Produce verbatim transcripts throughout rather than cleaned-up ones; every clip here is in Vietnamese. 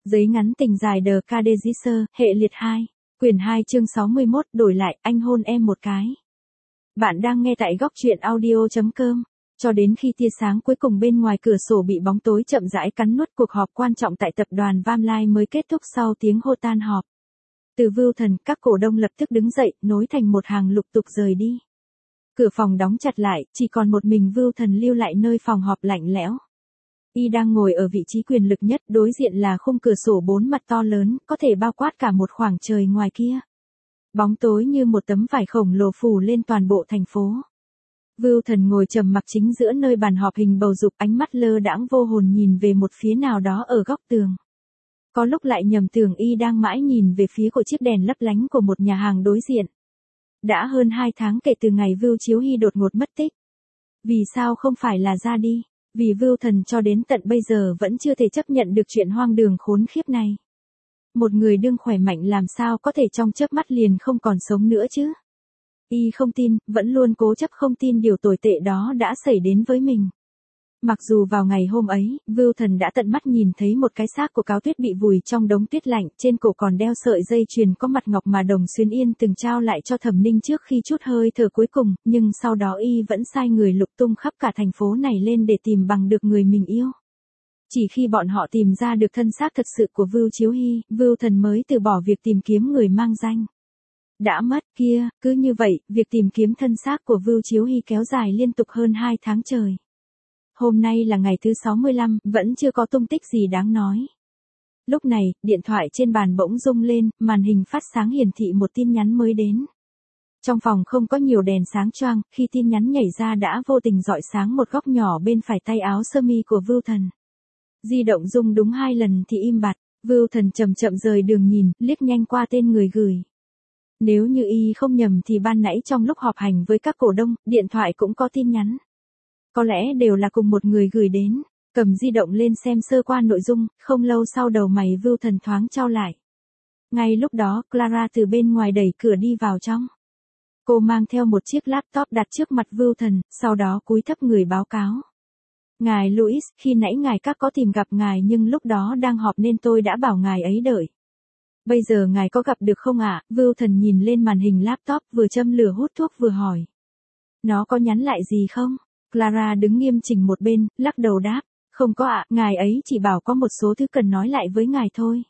Giấy ngắn tình dài The Cadegisser, hệ liệt hai. Quyển hai chương sáu mươi mốt, đổi lại, anh hôn em một cái. Bạn đang nghe tại góc truyện audio chấm com. Cho đến khi tia sáng cuối cùng bên ngoài cửa sổ bị bóng tối chậm rãi cắn nuốt, cuộc họp quan trọng tại tập đoàn Vamline mới kết thúc sau tiếng hô tan họp. Từ Vưu Thần, các cổ đông lập tức đứng dậy, nối thành một hàng lục tục rời đi. Cửa phòng đóng chặt lại, chỉ còn một mình Vưu Thần lưu lại nơi phòng họp lạnh lẽo. Y đang ngồi ở vị trí quyền lực nhất, đối diện là khung cửa sổ bốn mặt to lớn, có thể bao quát cả một khoảng trời ngoài kia. Bóng tối như một tấm vải khổng lồ phủ lên toàn bộ thành phố. Vưu Thần ngồi trầm mặc chính giữa nơi bàn họp hình bầu dục, ánh mắt lơ đãng vô hồn nhìn về một phía nào đó ở góc tường. Có lúc lại nhầm tưởng Y đang mãi nhìn về phía của chiếc đèn lấp lánh của một nhà hàng đối diện. Đã hơn hai tháng kể từ ngày Vưu Chiếu Hy đột ngột mất tích. Vì sao không phải là ra đi? Vì Vưu Thần cho đến tận bây giờ vẫn chưa thể chấp nhận được chuyện hoang đường khốn khiếp này. Một người đương khỏe mạnh làm sao có thể trong chớp mắt liền không còn sống nữa chứ? Y không tin, vẫn luôn cố chấp không tin điều tồi tệ đó đã xảy đến với mình. Mặc dù vào ngày hôm ấy, Vưu Thần đã tận mắt nhìn thấy một cái xác của Cáo Tuyết bị vùi trong đống tuyết lạnh, trên cổ còn đeo sợi dây chuyền có mặt ngọc mà Đồng Xuyến Yên từng trao lại cho Thẩm Ninh trước khi trút hơi thở cuối cùng, nhưng sau đó Y vẫn sai người lục tung khắp cả thành phố này lên để tìm bằng được người mình yêu. Chỉ khi bọn họ tìm ra được thân xác thật sự của Vưu Chiếu Hy, Vưu Thần mới từ bỏ việc tìm kiếm người mang danh. Đã mất kia, cứ như vậy, việc tìm kiếm thân xác của Vưu Chiếu Hy kéo dài liên tục hơn hai tháng trời. Hôm nay là ngày thứ sáu mươi lăm, vẫn chưa có tung tích gì đáng nói. Lúc này, điện thoại trên bàn bỗng rung lên, màn hình phát sáng hiển thị một tin nhắn mới đến. Trong phòng không có nhiều đèn sáng choang, khi tin nhắn nhảy ra đã vô tình rọi sáng một góc nhỏ bên phải tay áo sơ mi của Vưu Thần. Di động rung đúng hai lần thì im bặt, Vưu Thần chậm chậm rời đường nhìn, liếc nhanh qua tên người gửi. Nếu như Y không nhầm thì ban nãy trong lúc họp hành với các cổ đông, điện thoại cũng có tin nhắn. Có lẽ đều là cùng một người gửi đến. Cầm di động lên xem sơ qua nội dung, không lâu sau đầu mày Vưu Thần thoáng chau lại. Ngay lúc đó, Clara từ bên ngoài đẩy cửa đi vào trong. Cô mang theo một chiếc laptop đặt trước mặt Vưu Thần, sau đó cúi thấp người báo cáo. Ngài Louis, khi nãy ngài các có tìm gặp ngài nhưng lúc đó đang họp nên tôi đã bảo ngài ấy đợi. Bây giờ ngài có gặp được không ạ? À? Vưu Thần nhìn lên màn hình laptop, vừa châm lửa hút thuốc vừa hỏi. Nó có nhắn lại gì không? Clara đứng nghiêm chỉnh một bên, lắc đầu đáp. Không có ạ, à, ngài ấy chỉ bảo có một số thứ cần nói lại với ngài thôi.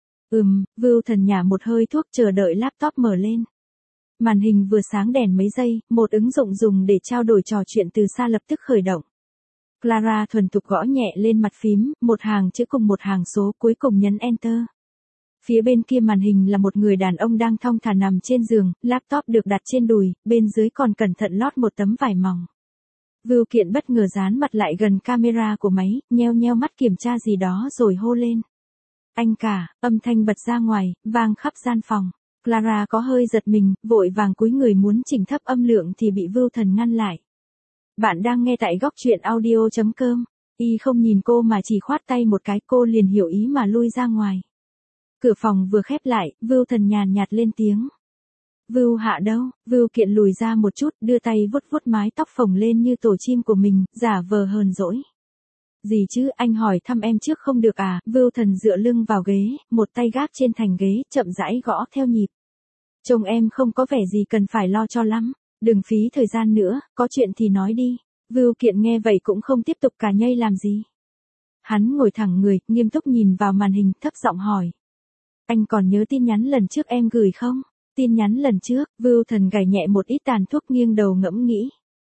Ừm, Vưu Thần nhả một hơi thuốc chờ đợi laptop mở lên. Màn hình vừa sáng đèn mấy giây, một ứng dụng dùng để trao đổi trò chuyện từ xa lập tức khởi động. Clara thuần thục gõ nhẹ lên mặt phím, một hàng chữ cùng một hàng số, cuối cùng nhấn Enter. Phía bên kia màn hình là một người đàn ông đang thong thả nằm trên giường, laptop được đặt trên đùi, bên dưới còn cẩn thận lót một tấm vải mỏng. Vưu Kiện bất ngờ dán mặt lại gần camera của máy, nheo nheo mắt kiểm tra gì đó rồi hô lên. Anh cả, âm thanh bật ra ngoài, vang khắp gian phòng. Clara có hơi giật mình, vội vàng cúi người muốn chỉnh thấp âm lượng thì bị Vưu Thần ngăn lại. Bạn đang nghe tại góc truyện audio chấm com. Y không nhìn cô mà chỉ khoát tay một cái, cô liền hiểu ý mà lui ra ngoài. Cửa phòng vừa khép lại, Vưu Thần nhàn nhạt lên tiếng. Vưu Hạ đâu? Vưu Kiện lùi ra một chút, đưa tay vuốt vuốt mái tóc phồng lên như tổ chim của mình, giả vờ hờn dỗi. Gì chứ, anh hỏi thăm em trước không được à? Vưu Thần dựa lưng vào ghế, một tay gác trên thành ghế, chậm rãi gõ theo nhịp. Trông em không có vẻ gì cần phải lo cho lắm. Đừng phí thời gian nữa, có chuyện thì nói đi. Vưu Kiện nghe vậy cũng không tiếp tục cả nhây làm gì. Hắn ngồi thẳng người, nghiêm túc nhìn vào màn hình, thấp giọng hỏi. Anh còn nhớ tin nhắn lần trước em gửi không? Tin nhắn lần trước, Vưu Thần gảy nhẹ một ít tàn thuốc nghiêng đầu ngẫm nghĩ.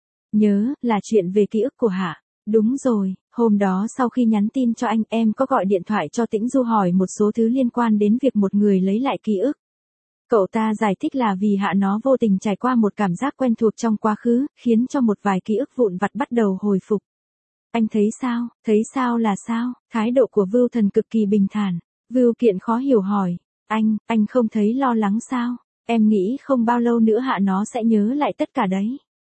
Nhớ, là chuyện về ký ức của Hạ. Đúng rồi, hôm đó sau khi nhắn tin cho anh em có gọi điện thoại cho Tĩnh Du hỏi một số thứ liên quan đến việc một người lấy lại ký ức. Cậu ta giải thích là vì Hạ nó vô tình trải qua một cảm giác quen thuộc trong quá khứ, khiến cho một vài ký ức vụn vặt bắt đầu hồi phục. Anh thấy sao? Thấy sao là sao? Thái độ của Vưu Thần cực kỳ bình thản. Vưu Kiện khó hiểu hỏi. Anh, anh không thấy lo lắng sao? Em nghĩ không bao lâu nữa Hạ nó sẽ nhớ lại tất cả đấy.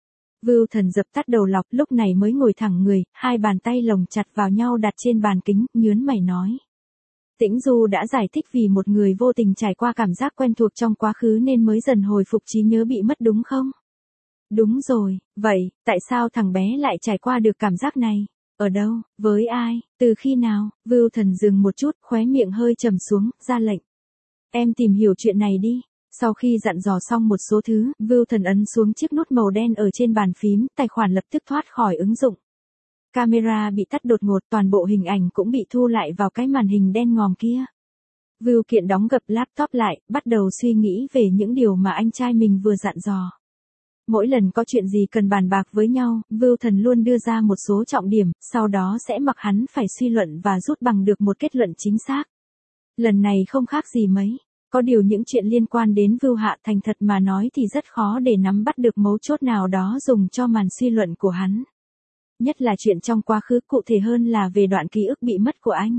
Vưu Thần dập tắt đầu lọc, lúc này mới ngồi thẳng người, hai bàn tay lồng chặt vào nhau đặt trên bàn kính, nhớn mày nói. Tĩnh Du đã giải thích vì một người vô tình trải qua cảm giác quen thuộc trong quá khứ nên mới dần hồi phục trí nhớ bị mất đúng không? Đúng rồi, vậy, tại sao thằng bé lại trải qua được cảm giác này? Ở đâu, với ai, từ khi nào? Vưu Thần dừng một chút, khóe miệng hơi trầm xuống, ra lệnh. Em tìm hiểu chuyện này đi. Sau khi dặn dò xong một số thứ, Vưu Thần ấn xuống chiếc nút màu đen ở trên bàn phím, tài khoản lập tức thoát khỏi ứng dụng. Camera bị tắt đột ngột, toàn bộ hình ảnh cũng bị thu lại vào cái màn hình đen ngòm kia. Vưu Kiện đóng gập laptop lại, bắt đầu suy nghĩ về những điều mà anh trai mình vừa dặn dò. Mỗi lần có chuyện gì cần bàn bạc với nhau, Vưu Thần luôn đưa ra một số trọng điểm, sau đó sẽ mặc hắn phải suy luận và rút bằng được một kết luận chính xác. Lần này không khác gì mấy. Có điều những chuyện liên quan đến Vưu Hạ thành thật mà nói thì rất khó để nắm bắt được mấu chốt nào đó dùng cho màn suy luận của hắn. Nhất là chuyện trong quá khứ, cụ thể hơn là về đoạn ký ức bị mất của anh.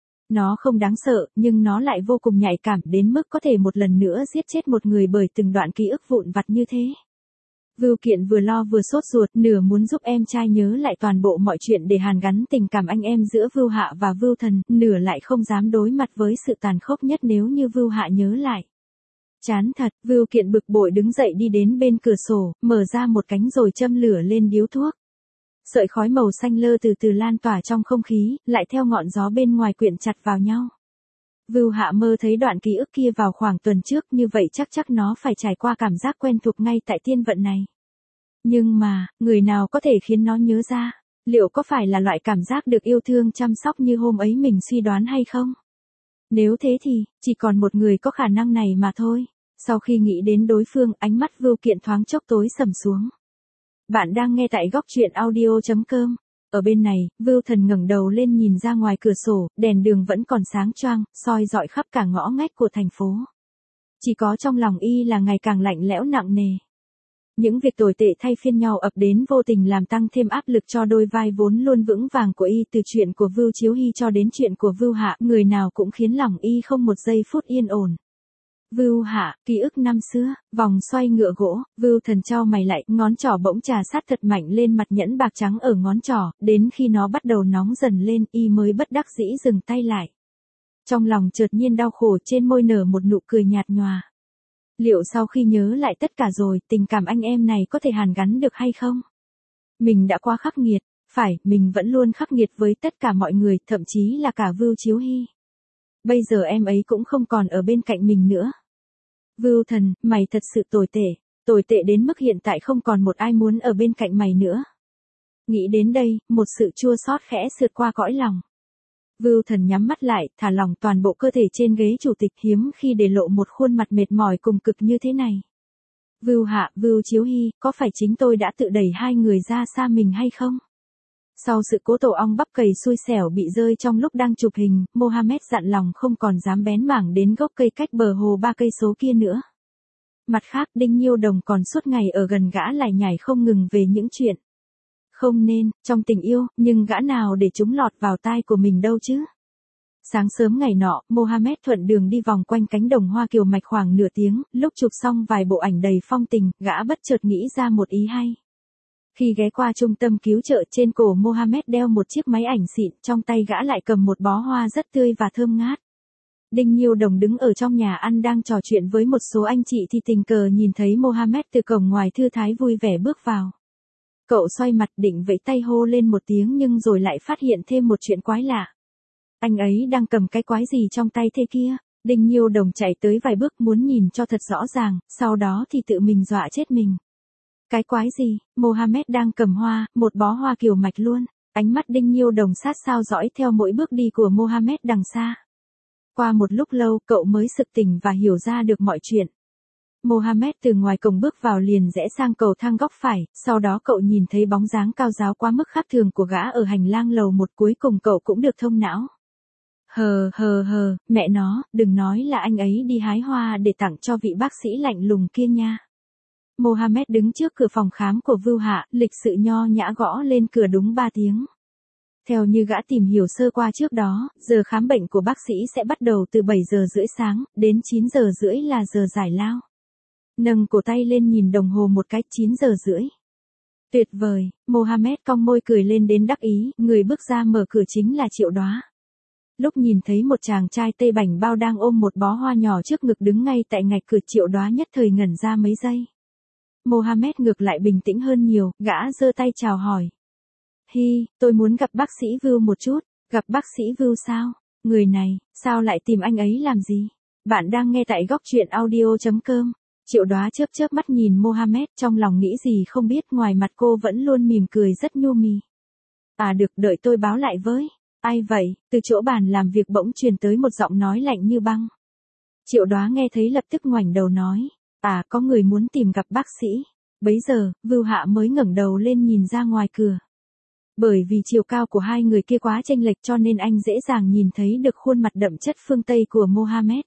Nó không đáng sợ, nhưng nó lại vô cùng nhạy cảm đến mức có thể một lần nữa giết chết một người bởi từng đoạn ký ức vụn vặt như thế. Vưu Kiện vừa lo vừa sốt ruột, nửa muốn giúp em trai nhớ lại toàn bộ mọi chuyện để hàn gắn tình cảm anh em giữa Vưu Hạ và Vưu Thần, nửa lại không dám đối mặt với sự tàn khốc nhất nếu như Vưu Hạ nhớ lại. Chán thật, Vưu Kiện bực bội đứng dậy đi đến bên cửa sổ, mở ra một cánh rồi châm lửa lên điếu thuốc. Sợi khói màu xanh lơ từ từ lan tỏa trong không khí, lại theo ngọn gió bên ngoài quyện chặt vào nhau. Vưu Hạ mơ thấy đoạn ký ức kia vào khoảng tuần trước, như vậy chắc chắc nó phải trải qua cảm giác quen thuộc ngay tại thiên vận này. Nhưng mà, người nào có thể khiến nó nhớ ra? Liệu có phải là loại cảm giác được yêu thương chăm sóc như hôm ấy mình suy đoán hay không? Nếu thế thì, chỉ còn một người có khả năng này mà thôi. Sau khi nghĩ đến đối phương, ánh mắt Vưu Kiện thoáng chốc tối sầm xuống. Bạn đang nghe tại góc truyện audio chấm com. Ở bên này, Vưu Thần ngẩng đầu lên nhìn ra ngoài cửa sổ, đèn đường vẫn còn sáng choang, soi rọi khắp cả ngõ ngách của thành phố. Chỉ có trong lòng y là ngày càng lạnh lẽo nặng nề. Những việc tồi tệ thay phiên nhau ập đến vô tình làm tăng thêm áp lực cho đôi vai vốn luôn vững vàng của y, từ chuyện của Vưu Chiếu Hy cho đến chuyện của Vưu Hạ, người nào cũng khiến lòng y không một giây phút yên ổn. Vưu Hạ, ký ức năm xưa, vòng xoay ngựa gỗ, Vưu Thần chau mày lại, ngón trỏ bỗng trà sát thật mạnh lên mặt nhẫn bạc trắng ở ngón trỏ, đến khi nó bắt đầu nóng dần lên, y mới bất đắc dĩ dừng tay lại. Trong lòng chợt nhiên đau khổ, trên môi nở một nụ cười nhạt nhòa. Liệu sau khi nhớ lại tất cả rồi, tình cảm anh em này có thể hàn gắn được hay không? Mình đã quá khắc nghiệt, phải, mình vẫn luôn khắc nghiệt với tất cả mọi người, thậm chí là cả Vưu Chiếu Hy. Bây giờ em ấy cũng không còn ở bên cạnh mình nữa. Vưu Thần, mày thật sự tồi tệ, tồi tệ đến mức hiện tại không còn một ai muốn ở bên cạnh mày nữa. Nghĩ đến đây, một sự chua xót khẽ sượt qua cõi lòng. Vưu Thần nhắm mắt lại, thả lỏng toàn bộ cơ thể trên ghế chủ tịch, hiếm khi để lộ một khuôn mặt mệt mỏi cùng cực như thế này. Vưu Hạ, Vưu Chiếu Hy, có phải chính tôi đã tự đẩy hai người ra xa mình hay không? Sau sự cố tổ ong bắp cày xui xẻo bị rơi trong lúc đang chụp hình, Mohammed dặn lòng không còn dám bén mảng đến gốc cây cách bờ hồ ba cây số kia nữa. Mặt khác, Đinh Nhiêu Đồng còn suốt ngày ở gần gã lải nhải không ngừng về những chuyện không nên, trong tình yêu, nhưng gã nào để chúng lọt vào tai của mình đâu chứ. Sáng sớm ngày nọ, Mohammed thuận đường đi vòng quanh cánh đồng hoa kiều mạch khoảng nửa tiếng, lúc chụp xong vài bộ ảnh đầy phong tình, gã bất chợt nghĩ ra một ý hay. Khi ghé qua trung tâm cứu trợ, trên cổ Mohammed đeo một chiếc máy ảnh xịn, trong tay gã lại cầm một bó hoa rất tươi và thơm ngát. Đinh Nhiêu Đồng đứng ở trong nhà ăn đang trò chuyện với một số anh chị thì tình cờ nhìn thấy Mohammed từ cổng ngoài thư thái vui vẻ bước vào. Cậu xoay mặt định vẫy tay hô lên một tiếng nhưng rồi lại phát hiện thêm một chuyện quái lạ. Anh ấy đang cầm cái quái gì trong tay thế kia? Đinh Nhiêu Đồng chạy tới vài bước muốn nhìn cho thật rõ ràng, sau đó thì tự mình dọa chết mình. Cái quái gì? Mohammed đang cầm hoa, một bó hoa kiều mạch luôn. Ánh mắt Đinh Nhiêu Đồng sát sao dõi theo mỗi bước đi của Mohammed đằng xa. Qua một lúc lâu, cậu mới sực tỉnh và hiểu ra được mọi chuyện. Mohammed từ ngoài cổng bước vào liền rẽ sang cầu thang góc phải, sau đó cậu nhìn thấy bóng dáng cao ráo quá mức khác thường của gã ở hành lang lầu một, cuối cùng cậu cũng được thông não. Hờ hờ hờ, mẹ nó, đừng nói là anh ấy đi hái hoa để tặng cho vị bác sĩ lạnh lùng kia nha. Mohammed đứng trước cửa phòng khám của Vưu Hạ, lịch sự nho nhã gõ lên cửa đúng ba tiếng. Theo như gã tìm hiểu sơ qua trước đó, giờ khám bệnh của bác sĩ sẽ bắt đầu từ bảy giờ rưỡi sáng, đến chín giờ rưỡi là giờ giải lao. Nâng cổ tay lên nhìn đồng hồ một cái, chín giờ rưỡi. Tuyệt vời, Mohammed cong môi cười lên đến đắc ý, người bước ra mở cửa chính là Triệu Đóa. Lúc nhìn thấy một chàng trai tây bảnh bao đang ôm một bó hoa nhỏ trước ngực đứng ngay tại ngạch cửa, Triệu Đóa nhất thời ngẩn ra mấy giây. Mohammed ngược lại bình tĩnh hơn nhiều, gã giơ tay chào hỏi. Hi, tôi muốn gặp bác sĩ Vưu một chút. Gặp bác sĩ Vưu sao? Người này, sao lại tìm anh ấy làm gì? Bạn đang nghe tại góc truyện audio.com. Triệu Đoá chớp chớp mắt nhìn Mohammed, trong lòng nghĩ gì không biết, ngoài mặt cô vẫn luôn mỉm cười rất nhu mì. À được, đợi tôi báo lại với. Ai vậy? Từ chỗ bàn làm việc bỗng truyền tới một giọng nói lạnh như băng. Triệu Đoá nghe thấy lập tức ngoảnh đầu nói. À, có người muốn tìm gặp bác sĩ. Bấy giờ, Vưu Hạ mới ngẩng đầu lên nhìn ra ngoài cửa. Bởi vì chiều cao của hai người kia quá chênh lệch cho nên anh dễ dàng nhìn thấy được khuôn mặt đậm chất phương Tây của Mohammed.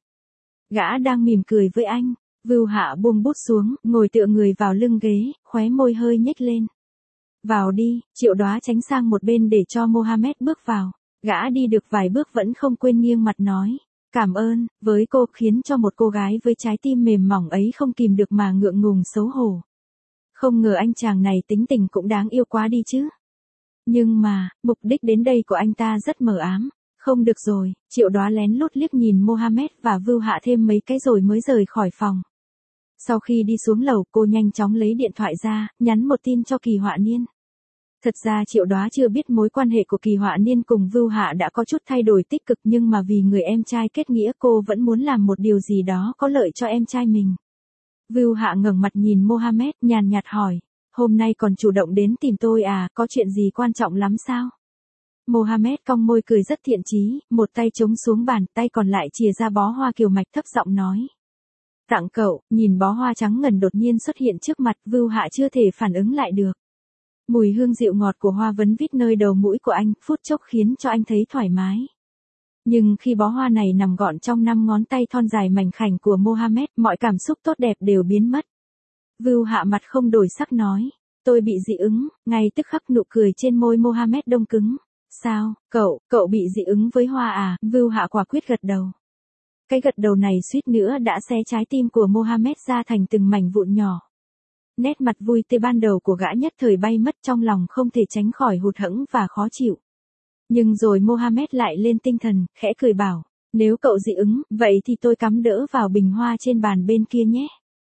Gã đang mỉm cười với anh. Vưu Hạ buông bút xuống, ngồi tựa người vào lưng ghế, khóe môi hơi nhếch lên. Vào đi, Triệu Đoá tránh sang một bên để cho Mohammed bước vào. Gã đi được vài bước vẫn không quên nghiêng mặt nói. Cảm ơn, với cô, khiến cho một cô gái với trái tim mềm mỏng ấy không kìm được mà ngượng ngùng xấu hổ. Không ngờ anh chàng này tính tình cũng đáng yêu quá đi chứ. Nhưng mà, mục đích đến đây của anh ta rất mờ ám. Không được rồi, Triệu Đoá lén lút liếc nhìn Mohammed và Vưu Hạ thêm mấy cái rồi mới rời khỏi phòng. Sau khi đi xuống lầu, cô nhanh chóng lấy điện thoại ra, nhắn một tin cho Kỳ Họa Niên. Thật ra Triệu Đoá chưa biết mối quan hệ của Kỳ Họa Niên cùng Vưu Hạ đã có chút thay đổi tích cực, nhưng mà vì người em trai kết nghĩa cô vẫn muốn làm một điều gì đó có lợi cho em trai mình. Vưu Hạ ngẩng mặt nhìn Mohammed, nhàn nhạt hỏi. Hôm nay còn chủ động đến tìm tôi à, có chuyện gì quan trọng lắm sao? Mohammed cong môi cười rất thiện chí, một tay chống xuống bàn, tay còn lại chìa ra bó hoa kiều mạch, thấp giọng nói. Tặng cậu. Nhìn bó hoa trắng ngần đột nhiên xuất hiện trước mặt, Vưu Hạ chưa thể phản ứng lại được. Mùi hương dịu ngọt của hoa vấn vít nơi đầu mũi của anh, phút chốc khiến cho anh thấy thoải mái. Nhưng khi bó hoa này nằm gọn trong năm ngón tay thon dài mảnh khảnh của Mohammed, mọi cảm xúc tốt đẹp đều biến mất. Vưu Hạ mặt không đổi sắc nói. Tôi bị dị ứng. Ngay tức khắc nụ cười trên môi Mohammed đông cứng. Sao, cậu, cậu bị dị ứng với hoa à? Vưu Hạ quả quyết gật đầu. Cái gật đầu này suýt nữa đã xé trái tim của Mohammed ra thành từng mảnh vụn nhỏ. Nét mặt vui tươi ban đầu của gã nhất thời bay mất, trong lòng không thể tránh khỏi hụt hẫng và khó chịu. Nhưng rồi Mohammed lại lên tinh thần, khẽ cười bảo, nếu cậu dị ứng, vậy thì tôi cắm đỡ vào bình hoa trên bàn bên kia nhé.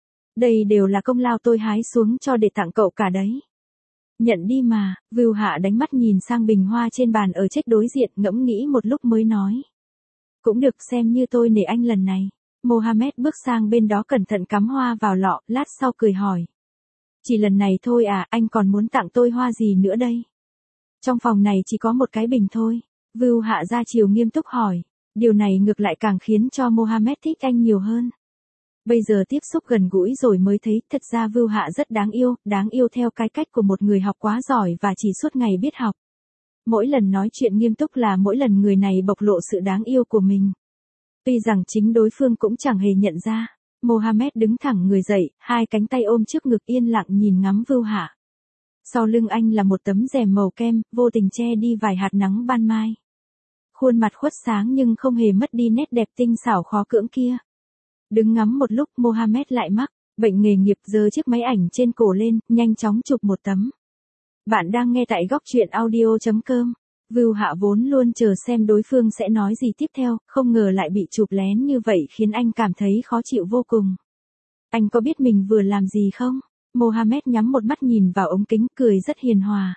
Đây đều là công lao tôi hái xuống cho để tặng cậu cả đấy. Nhận đi mà. Vưu Hạ đánh mắt nhìn sang bình hoa trên bàn ở trách đối diện, ngẫm nghĩ một lúc mới nói. Cũng được, xem như tôi nể anh lần này. Mohammed bước sang bên đó cẩn thận cắm hoa vào lọ, lát sau cười hỏi. Chỉ lần này thôi à, anh còn muốn tặng tôi hoa gì nữa đây? Trong phòng này chỉ có một cái bình thôi. Vưu Hạ ra chiều nghiêm túc hỏi. Điều này ngược lại càng khiến cho Mohammed thích anh nhiều hơn. Bây giờ tiếp xúc gần gũi rồi mới thấy, thật ra Vưu Hạ rất đáng yêu, đáng yêu theo cái cách của một người học quá giỏi và chỉ suốt ngày biết học. Mỗi lần nói chuyện nghiêm túc là mỗi lần người này bộc lộ sự đáng yêu của mình. Tuy rằng chính đối phương cũng chẳng hề nhận ra. Mohammed đứng thẳng người dậy, hai cánh tay ôm trước ngực yên lặng nhìn ngắm Vưu Hạ. Sau lưng anh là một tấm rèm màu kem, vô tình che đi vài hạt nắng ban mai. Khuôn mặt khuất sáng nhưng không hề mất đi nét đẹp tinh xảo khó cưỡng kia. Đứng ngắm một lúc, Mohammed lại mắc bệnh nghề nghiệp, giơ chiếc máy ảnh trên cổ lên, nhanh chóng chụp một tấm. Bạn đang nghe tại góc truyện audio.com. Vưu Hạ vốn luôn chờ xem đối phương sẽ nói gì tiếp theo, không ngờ lại bị chụp lén như vậy khiến anh cảm thấy khó chịu vô cùng. Anh có biết mình vừa làm gì không? Mohammed nhắm một mắt nhìn vào ống kính, cười rất hiền hòa.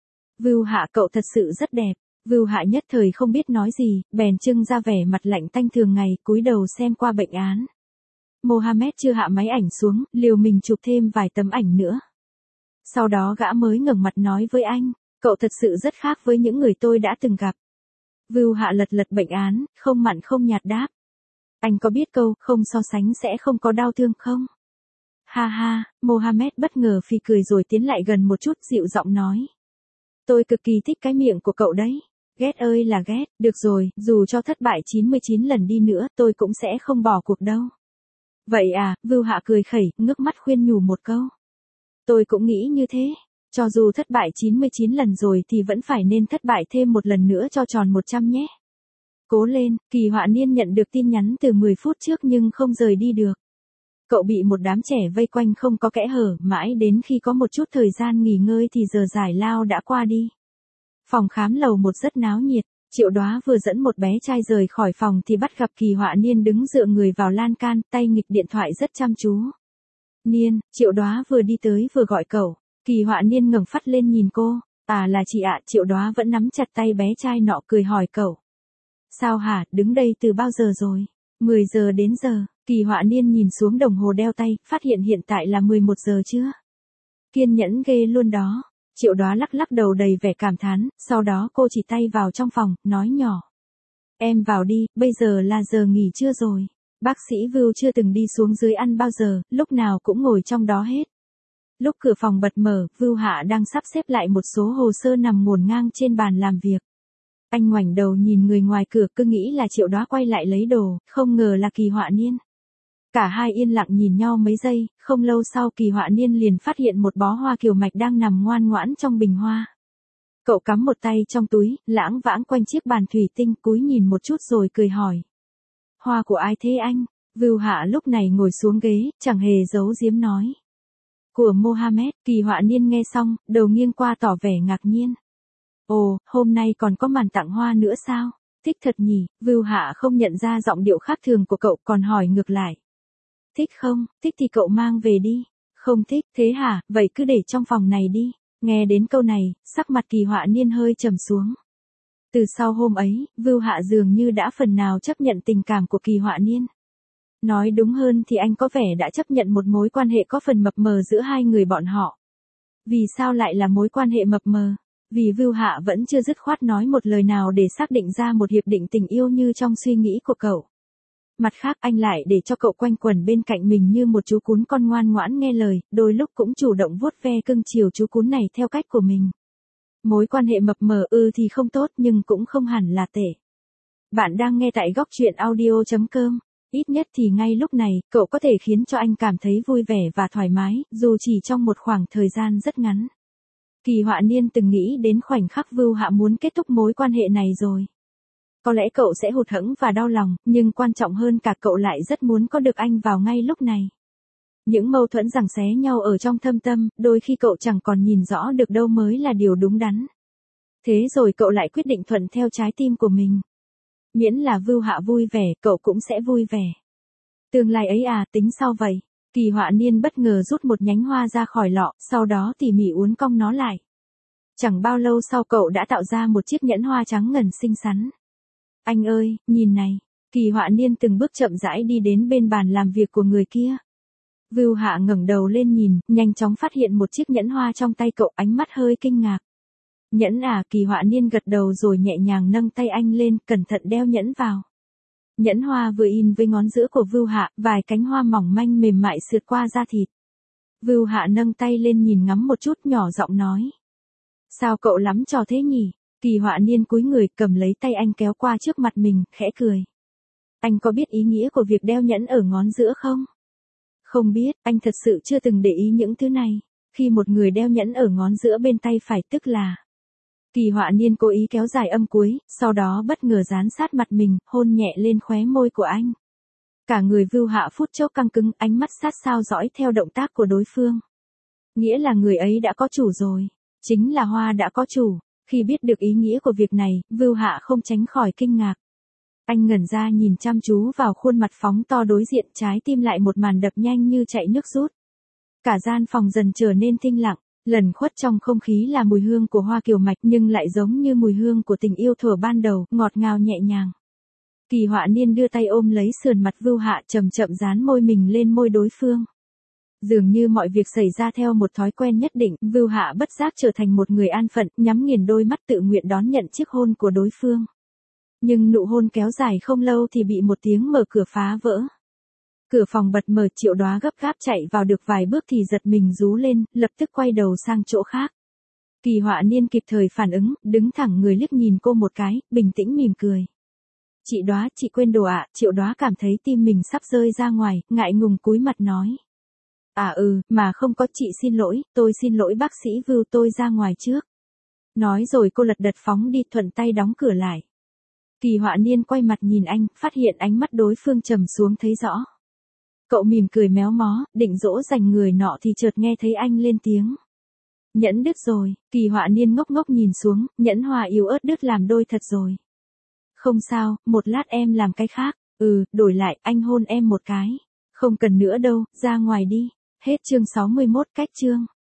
Vưu Hạ, cậu thật sự rất đẹp. Vưu Hạ nhất thời không biết nói gì, bèn trưng ra vẻ mặt lạnh tanh thường ngày, cúi đầu xem qua bệnh án. Mohammed chưa hạ máy ảnh xuống, liều mình chụp thêm vài tấm ảnh nữa. Sau đó gã mới ngẩng mặt nói với anh, cậu thật sự rất khác với những người tôi đã từng gặp. Vưu Hạ lật lật bệnh án, không mặn không nhạt đáp. Anh có biết câu, không so sánh sẽ không có đau thương không? Ha ha, Mohammed bất ngờ phì cười rồi tiến lại gần một chút, dịu giọng nói. Tôi cực kỳ thích cái miệng của cậu đấy. Ghét ơi là ghét, được rồi, dù cho thất bại chín mươi chín lần đi nữa tôi cũng sẽ không bỏ cuộc đâu. Vậy à, Vưu Hạ cười khẩy, ngước mắt khuyên nhủ một câu. Tôi cũng nghĩ như thế. Cho dù thất bại chín mươi chín lần rồi thì vẫn phải nên thất bại thêm một lần nữa cho tròn một trăm nhé. Cố lên. Kỳ Họa Niên nhận được tin nhắn từ mười phút trước nhưng không rời đi được. Cậu bị một đám trẻ vây quanh không có kẽ hở, mãi đến khi có một chút thời gian nghỉ ngơi thì giờ giải lao đã qua đi. Phòng khám lầu một rất náo nhiệt. Triệu Đoá vừa dẫn một bé trai rời khỏi phòng thì bắt gặp Kỳ Họa Niên đứng dựa người vào lan can, tay nghịch điện thoại rất chăm chú. Niên, Triệu Đoá vừa đi tới vừa gọi cậu. Kỳ Họa Niên ngẩng phát lên nhìn cô. À là chị ạ, Triệu Đóa vẫn nắm chặt tay bé trai nọ cười hỏi cậu. Sao hả, đứng đây từ bao giờ rồi? mười giờ đến giờ, Kỳ Họa Niên nhìn xuống đồng hồ đeo tay, phát hiện hiện tại là mười một giờ chưa? Kiên nhẫn ghê luôn đó. Triệu Đóa lắc lắc đầu đầy vẻ cảm thán, sau đó cô chỉ tay vào trong phòng, nói nhỏ. Em vào đi, bây giờ là giờ nghỉ trưa rồi. Bác sĩ Vưu chưa từng đi xuống dưới ăn bao giờ, lúc nào cũng ngồi trong đó hết. Lúc cửa phòng bật mở, Vưu Hạ đang sắp xếp lại một số hồ sơ nằm ngổn ngang trên bàn làm việc. Anh ngoảnh đầu nhìn người ngoài cửa, cứ nghĩ là Triệu Đóa quay lại lấy đồ, không ngờ là Kỳ Họa Niên. Cả hai yên lặng nhìn nhau mấy giây, không lâu sau Kỳ Họa Niên liền phát hiện một bó hoa kiều mạch đang nằm ngoan ngoãn trong bình hoa. Cậu cắm một tay trong túi, lãng vãng quanh chiếc bàn thủy tinh, cúi nhìn một chút rồi cười hỏi. Hoa của ai thế anh? Vưu Hạ lúc này ngồi xuống ghế, chẳng hề giấu giếm nói. Của Mohammed. Kỳ Họa Niên nghe xong, đầu nghiêng qua tỏ vẻ ngạc nhiên. Ồ, hôm nay còn có màn tặng hoa nữa sao? Thích thật nhỉ? Vưu Hạ không nhận ra giọng điệu khác thường của cậu, còn hỏi ngược lại. Thích không? Thích thì cậu mang về đi. Không thích, thế hả? Vậy cứ để trong phòng này đi. Nghe đến câu này, sắc mặt Kỳ Họa Niên hơi trầm xuống. Từ sau hôm ấy, Vưu Hạ dường như đã phần nào chấp nhận tình cảm của Kỳ Họa Niên. Nói đúng hơn thì anh có vẻ đã chấp nhận một mối quan hệ có phần mập mờ giữa hai người bọn họ. Vì sao lại là mối quan hệ mập mờ? Vì Vưu Hạ vẫn chưa dứt khoát nói một lời nào để xác định ra một hiệp định tình yêu như trong suy nghĩ của cậu. Mặt khác anh lại để cho cậu quanh quẩn bên cạnh mình như một chú cún con ngoan ngoãn nghe lời, đôi lúc cũng chủ động vuốt ve cưng chiều chú cún này theo cách của mình. Mối quan hệ mập mờ ư thì không tốt nhưng cũng không hẳn là tệ. Bạn đang nghe tại góc truyện audio chấm com. Ít nhất thì ngay lúc này, cậu có thể khiến cho anh cảm thấy vui vẻ và thoải mái, dù chỉ trong một khoảng thời gian rất ngắn. Kỳ Họa Niên từng nghĩ đến khoảnh khắc Vưu Hạ muốn kết thúc mối quan hệ này rồi. Có lẽ cậu sẽ hụt hẫng và đau lòng, nhưng quan trọng hơn cả cậu lại rất muốn có được anh vào ngay lúc này. Những mâu thuẫn giằng xé nhau ở trong thâm tâm, đôi khi cậu chẳng còn nhìn rõ được đâu mới là điều đúng đắn. Thế rồi cậu lại quyết định thuận theo trái tim của mình. Miễn là Vưu Hạ vui vẻ, cậu cũng sẽ vui vẻ. Tương lai ấy à, tính sao vậy? Kỳ Họa Niên bất ngờ rút một nhánh hoa ra khỏi lọ, sau đó tỉ mỉ uốn cong nó lại. Chẳng bao lâu sau cậu đã tạo ra một chiếc nhẫn hoa trắng ngần xinh xắn. Anh ơi, nhìn này. Kỳ Họa Niên từng bước chậm rãi đi đến bên bàn làm việc của người kia. Vưu Hạ ngẩng đầu lên nhìn, nhanh chóng phát hiện một chiếc nhẫn hoa trong tay cậu, ánh mắt hơi kinh ngạc. Nhẫn à? Kỳ Họa Niên gật đầu rồi nhẹ nhàng nâng tay anh lên, cẩn thận đeo nhẫn vào. Nhẫn hoa vừa in với ngón giữa của Vưu Hạ, vài cánh hoa mỏng manh mềm mại sượt qua da thịt. Vưu Hạ nâng tay lên nhìn ngắm một chút, nhỏ giọng nói. Sao cậu lắm trò thế nhỉ? Kỳ Họa Niên cúi người cầm lấy tay anh kéo qua trước mặt mình, khẽ cười. Anh có biết ý nghĩa của việc đeo nhẫn ở ngón giữa không? Không biết, anh thật sự chưa từng để ý những thứ này. Khi một người đeo nhẫn ở ngón giữa bên tay phải tức là... Kỳ Họa Niên cố ý kéo dài âm cuối, sau đó bất ngờ dán sát mặt mình, hôn nhẹ lên khóe môi của anh. Cả người Vưu Hạ phút chốc căng cứng, ánh mắt sát sao dõi theo động tác của đối phương. Nghĩa là người ấy đã có chủ rồi. Chính là hoa đã có chủ. Khi biết được ý nghĩa của việc này, Vưu Hạ không tránh khỏi kinh ngạc. Anh ngẩn ra nhìn chăm chú vào khuôn mặt phóng to đối diện, trái tim lại một màn đập nhanh như chạy nước rút. Cả gian phòng dần trở nên tĩnh lặng. Lẩn khuất trong không khí là mùi hương của hoa kiều mạch nhưng lại giống như mùi hương của tình yêu thuở ban đầu, ngọt ngào nhẹ nhàng. Kỳ Họa Niên đưa tay ôm lấy sườn mặt Vưu Hạ, chậm chậm dán môi mình lên môi đối phương. Dường như mọi việc xảy ra theo một thói quen nhất định, Vưu Hạ bất giác trở thành một người an phận, nhắm nghiền đôi mắt tự nguyện đón nhận chiếc hôn của đối phương. Nhưng nụ hôn kéo dài không lâu thì bị một tiếng mở cửa phá vỡ. Cửa phòng bật mở, Triệu Đóa gấp gáp chạy vào được vài bước thì giật mình rú lên, lập tức quay đầu sang chỗ khác. Kỳ Họa Niên kịp thời phản ứng, đứng thẳng người liếc nhìn cô một cái, bình tĩnh mỉm cười. Chị Đóa, chị quên đồ ạ. À? Triệu Đóa cảm thấy tim mình sắp rơi ra ngoài, ngại ngùng cúi mặt nói. À ừ, mà không có, chị xin lỗi, tôi xin lỗi bác sĩ Vưu, tôi ra ngoài trước. Nói rồi cô lật đật phóng đi, thuận tay đóng cửa lại. Kỳ Họa Niên quay mặt nhìn anh, phát hiện ánh mắt đối phương trầm xuống thấy rõ. Cậu mỉm cười méo mó, định dỗ dành người nọ thì chợt nghe thấy anh lên tiếng. Nhẫn đứt rồi. Kỳ Họa Niên ngốc ngốc nhìn xuống, nhẫn hoa yếu ớt đứt làm đôi thật rồi. Không sao, một lát em làm cái khác. Ừ, đổi lại, anh hôn em một cái. Không cần nữa đâu, ra ngoài đi. Hết chương sáu mươi mốt, cách chương.